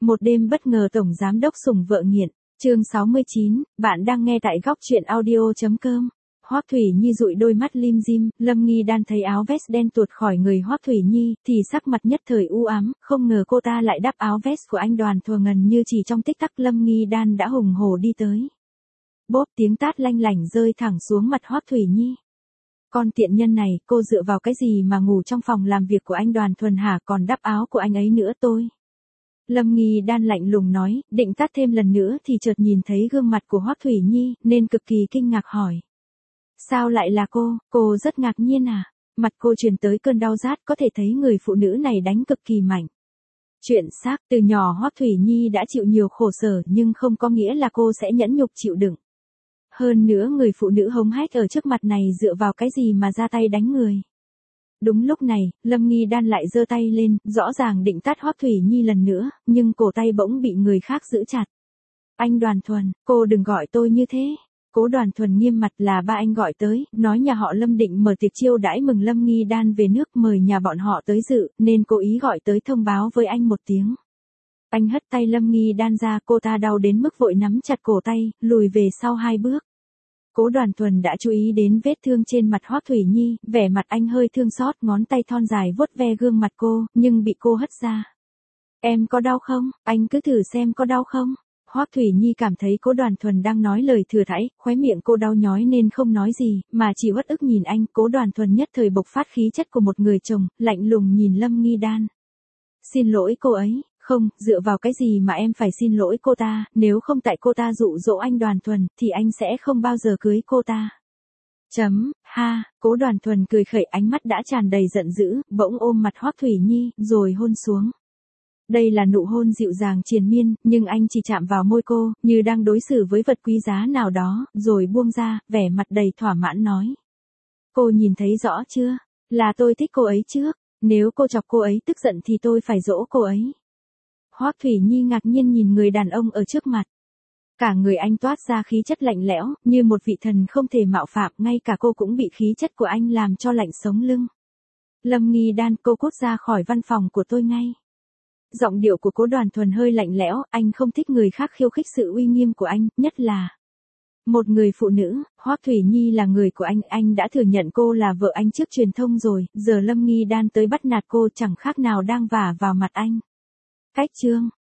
Một đêm bất ngờ tổng giám đốc sủng vợ nghiện. Chương 69, bạn đang nghe tại góc truyện audio.com. Hoắc Thủy Nhi dụi đôi mắt lim dim, Lâm Nghi Đan thấy áo vest đen tuột khỏi người Hoắc Thủy Nhi, thì sắc mặt nhất thời u ám, không ngờ cô ta lại đắp áo vest của anh Đoàn Thừa Ngân như chỉ trong tích tắc Lâm Nghi Đan đã hùng hổ đi tới. Bốp tiếng tát lanh lảnh rơi thẳng xuống mặt Hoắc Thủy Nhi. Con tiện nhân này, cô dựa vào cái gì mà ngủ trong phòng làm việc của anh Đoàn Thuần hả, còn đắp áo của anh ấy nữa tôi. Lâm Nghi Đan lạnh lùng nói, định tát thêm lần nữa thì chợt nhìn thấy gương mặt của Hoắc Thủy Nhi, nên cực kỳ kinh ngạc hỏi. Sao lại là cô rất ngạc nhiên à? Mặt cô truyền tới cơn đau rát, có thể thấy người phụ nữ này đánh cực kỳ mạnh. Chuyện xác, từ nhỏ Hoắc Thủy Nhi đã chịu nhiều khổ sở nhưng không có nghĩa là cô sẽ nhẫn nhục chịu đựng. Hơn nữa người phụ nữ hống hách ở trước mặt này dựa vào cái gì mà ra tay đánh người. Đúng lúc này, Lâm Nghi Đan lại giơ tay lên, rõ ràng định tát Hoắc Thủy Nhi lần nữa, nhưng cổ tay bỗng bị người khác giữ chặt. Anh Đoàn Thuần, cô đừng gọi tôi như thế. Cố Đoàn Thuần nghiêm mặt, là ba anh gọi tới, nói nhà họ Lâm định mở tiệc chiêu đãi mừng Lâm Nghi Đan về nước, mời nhà bọn họ tới dự, nên cố ý gọi tới thông báo với anh một tiếng. Anh hất tay Lâm Nghi Đan ra, cô ta đau đến mức vội nắm chặt cổ tay, lùi về sau 2 bước. Cố Đoàn Thuần đã chú ý đến vết thương trên mặt Hoắc Thủy Nhi, vẻ mặt anh hơi thương xót, ngón tay thon dài vuốt ve gương mặt cô, nhưng bị cô hất ra. Em có đau không? Anh cứ thử xem có đau không? Hoắc Thủy Nhi cảm thấy Cố Đoàn Thuần đang nói lời thừa thãi, khóe miệng cô đau nhói nên không nói gì, mà chỉ uất ức nhìn anh. Cố Đoàn Thuần nhất thời bộc phát khí chất của một người chồng, lạnh lùng nhìn Lâm Nghi Đan. Xin lỗi cô ấy. Không, dựa vào cái gì mà em phải xin lỗi cô ta, nếu không tại cô ta dụ dỗ anh Đoàn Thuần, thì anh sẽ không bao giờ cưới cô ta. Cố Đoàn Thuần cười khẩy, ánh mắt đã tràn đầy giận dữ, bỗng ôm mặt Hoắc Thủy Nhi, rồi hôn xuống. Đây là nụ hôn dịu dàng triền miên, nhưng anh chỉ chạm vào môi cô, như đang đối xử với vật quý giá nào đó, rồi buông ra, vẻ mặt đầy thỏa mãn nói. Cô nhìn thấy rõ chưa? Là tôi thích cô ấy trước, nếu cô chọc cô ấy tức giận thì tôi phải dỗ cô ấy. Hoắc Thủy Nhi ngạc nhiên nhìn người đàn ông ở trước mặt. Cả người anh toát ra khí chất lạnh lẽo, như một vị thần không thể mạo phạm, ngay cả cô cũng bị khí chất của anh làm cho lạnh sống lưng. Lâm Nghi Đan, cô cút ra khỏi văn phòng của tôi ngay. Giọng điệu của Cố Đoàn Thuần hơi lạnh lẽo, anh không thích người khác khiêu khích sự uy nghiêm của anh, nhất là một người phụ nữ. Hoắc Thủy Nhi là người của anh đã thừa nhận cô là vợ anh trước truyền thông rồi, giờ Lâm Nghi Đan tới bắt nạt cô chẳng khác nào đang vả vào mặt anh. Cách chương